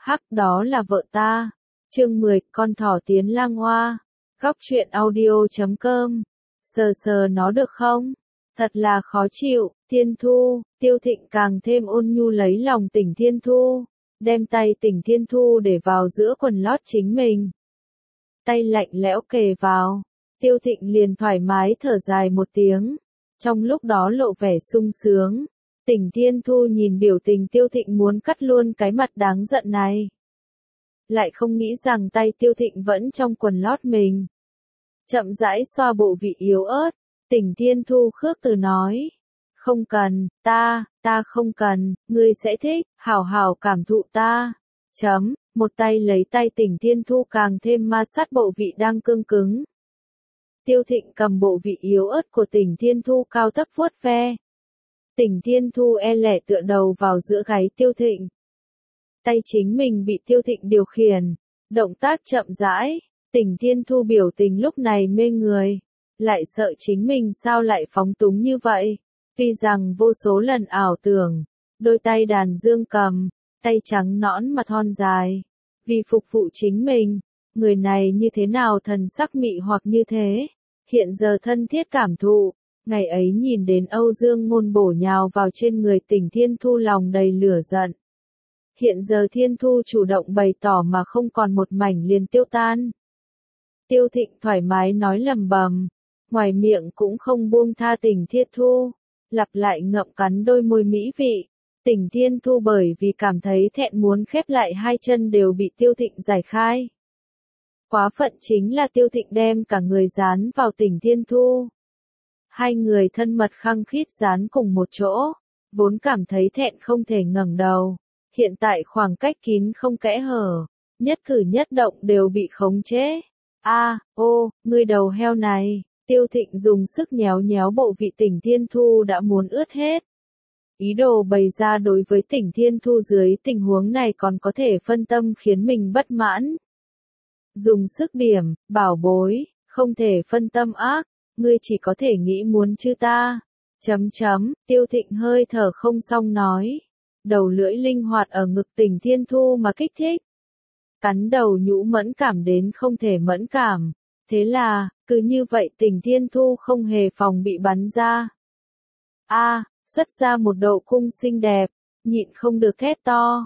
Hắc, đó là vợ ta. Chương 10, con thỏ tiến lang hoa. Góc truyện audio.com. Sờ sờ nó được không? Thật là khó chịu. Thiên Thu. Tiêu Thịnh càng thêm ôn nhu lấy lòng Tỉnh Thiên Thu, đem tay Tỉnh Thiên Thu để vào giữa quần lót chính mình. Tay lạnh lẽo kề vào, Tiêu Thịnh liền thoải mái thở dài một tiếng, trong lúc đó lộ vẻ sung sướng. Tỉnh Thiên Thu nhìn biểu tình Tiêu Thịnh muốn cắt luôn cái mặt đáng giận này, lại không nghĩ rằng tay Tiêu Thịnh vẫn trong quần lót mình. Chậm rãi xoa bộ vị yếu ớt, Tỉnh Thiên Thu khước từ nói. Không cần, ta không cần, ngươi sẽ thích, hảo hảo cảm thụ ta. Một tay lấy tay Tỉnh Thiên Thu càng thêm ma sát bộ vị đang cương cứng. Tiêu Thịnh cầm bộ vị yếu ớt của Tỉnh Thiên Thu cao thấp vuốt ve. Tỉnh Thiên Thu e lẻ tựa đầu vào giữa gáy Tiêu Thịnh. Tay chính mình bị Tiêu Thịnh điều khiển, động tác chậm rãi. Tỉnh Thiên Thu biểu tình lúc này mê người, lại sợ chính mình sao lại phóng túng như vậy. Tuy rằng vô số lần ảo tưởng, đôi tay đàn dương cầm, tay trắng nõn mà thon dài, vì phục vụ chính mình, người này như thế nào thần sắc mị hoặc như thế, hiện giờ thân thiết cảm thụ, ngày ấy nhìn đến Âu Dương Ngôn bổ nhào vào trên người Tỉnh Thiên Thu lòng đầy lửa giận. Hiện giờ Thiên Thu chủ động bày tỏ mà không còn một mảnh liền tiêu tan. Tiêu Thịnh thoải mái nói lầm bầm, ngoài miệng cũng không buông tha Tỉnh Thiên Thu, lặp lại ngậm cắn đôi môi mỹ vị. Tỉnh Thiên Thu bởi vì cảm thấy thẹn muốn khép lại hai chân đều bị Tiêu Thịnh giải khai. Quá phận chính là Tiêu Thịnh đem cả người dán vào Tỉnh Thiên Thu. Hai người thân mật khăng khít dán cùng một chỗ, vốn cảm thấy thẹn không thể ngẩng đầu. Hiện tại khoảng cách kín không kẽ hở, nhất cử nhất động đều bị khống chế. Ngươi đầu heo này. Tiêu Thịnh dùng sức nhéo nhéo bộ vị Tỉnh Thiên Thu đã muốn ướt hết. Ý đồ bày ra đối với Tỉnh Thiên Thu dưới tình huống này còn có thể phân tâm khiến mình bất mãn. Dùng sức điểm, bảo bối, không thể phân tâm ác, ngươi chỉ có thể nghĩ muốn chứ ta. Tiêu Thịnh hơi thở không xong nói. Đầu lưỡi linh hoạt ở ngực Tỉnh Thiên Thu mà kích thích. Cắn đầu nhũ mẫn cảm đến không thể mẫn cảm. Thế là, cứ như vậy Tỉnh Thiên Thu không hề phòng bị bắn ra. Xuất ra một độ cung xinh đẹp, nhịn không được thét to.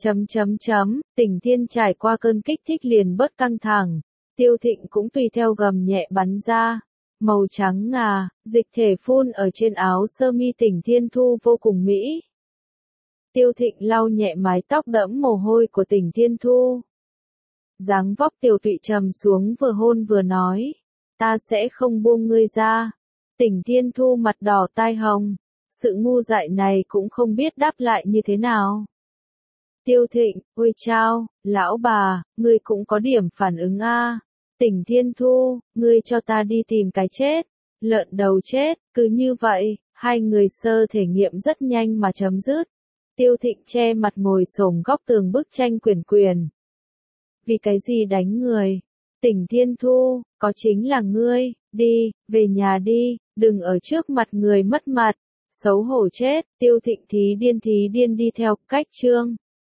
Tỉnh Thiên trải qua cơn kích thích liền bớt căng thẳng. Tiêu Thịnh cũng tùy theo gầm nhẹ bắn ra. Màu trắng ngà, dịch thể phun ở trên áo sơ mi Tỉnh Thiên Thu vô cùng mỹ. Tiêu Thịnh lau nhẹ mái tóc đẫm mồ hôi của Tỉnh Thiên Thu. Dáng vóc tiểu tụy trầm xuống vừa hôn vừa nói. Ta sẽ không buông ngươi ra. Tỉnh Thiên Thu mặt đỏ tai hồng. Sự ngu dại này cũng không biết đáp lại như thế nào. Tiêu Thịnh, ôi chao, lão bà, ngươi cũng có điểm phản ứng a. Tỉnh Thiên Thu, ngươi cho ta đi tìm cái chết. Lợn đầu chết, cứ như vậy, hai người sơ thể nghiệm rất nhanh mà chấm dứt. Tiêu Thịnh che mặt ngồi xổm góc tường bức tranh quyển. Vì cái gì đánh người? Tỉnh Thiên Thu, có chính là ngươi, đi, về nhà đi, đừng ở trước mặt người mất mặt, xấu hổ chết. Tiêu Thịnh thí điên đi theo cách chương.